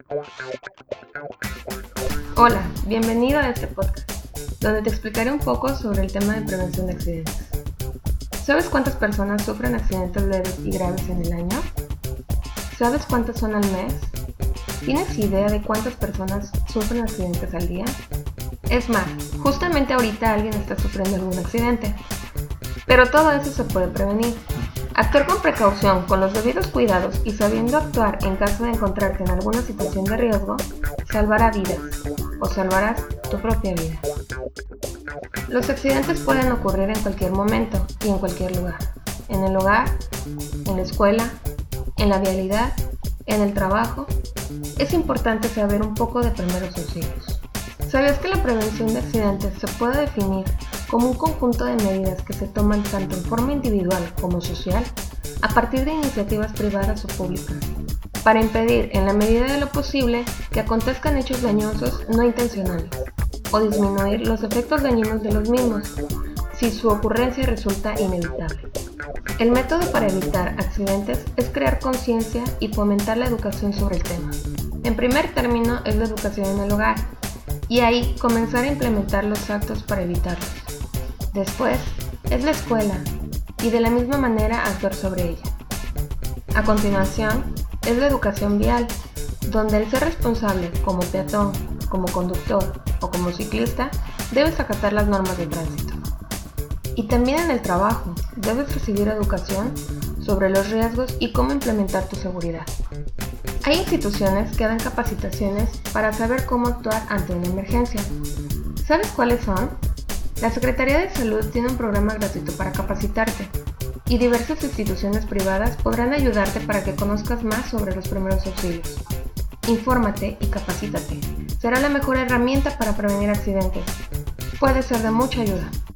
Hola, bienvenido a este podcast, donde te explicaré un poco sobre el tema de prevención de accidentes. ¿Sabes cuántas personas sufren accidentes leves y graves en el año? ¿Sabes cuántas son al mes? ¿Tienes idea de cuántas personas sufren accidentes al día? Es más, justamente ahorita alguien está sufriendo algún accidente. Pero todo eso se puede prevenir. Actuar con precaución, con los debidos cuidados y sabiendo actuar en caso de encontrarte en alguna situación de riesgo, salvará vidas o salvarás tu propia vida. Los accidentes pueden ocurrir en cualquier momento y en cualquier lugar. En el hogar, en la escuela, en la vialidad, en el trabajo. Es importante saber un poco de primeros auxilios. ¿Sabías que la prevención de accidentes se puede definir como un conjunto de medidas que se toman tanto en forma individual como social, a partir de iniciativas privadas o públicas, para impedir, en la medida de lo posible, que acontezcan hechos dañosos no intencionales, o disminuir los efectos dañinos de los mismos, si su ocurrencia resulta inevitable? El método para evitar accidentes es crear conciencia y fomentar la educación sobre el tema. En primer término es la educación en el hogar, y ahí comenzar a implementar los actos para evitarlos. Después es la escuela, y de la misma manera actuar sobre ella. A continuación es la educación vial, donde el ser responsable como peatón, como conductor o como ciclista debes acatar las normas de tránsito. Y también en el trabajo debes recibir educación sobre los riesgos y cómo implementar tu seguridad. Hay instituciones que dan capacitaciones para saber cómo actuar ante una emergencia. ¿Sabes cuáles son? La Secretaría de Salud tiene un programa gratuito para capacitarte, y diversas instituciones privadas podrán ayudarte para que conozcas más sobre los primeros auxilios. Infórmate y capacítate. Será la mejor herramienta para prevenir accidentes. Puede ser de mucha ayuda.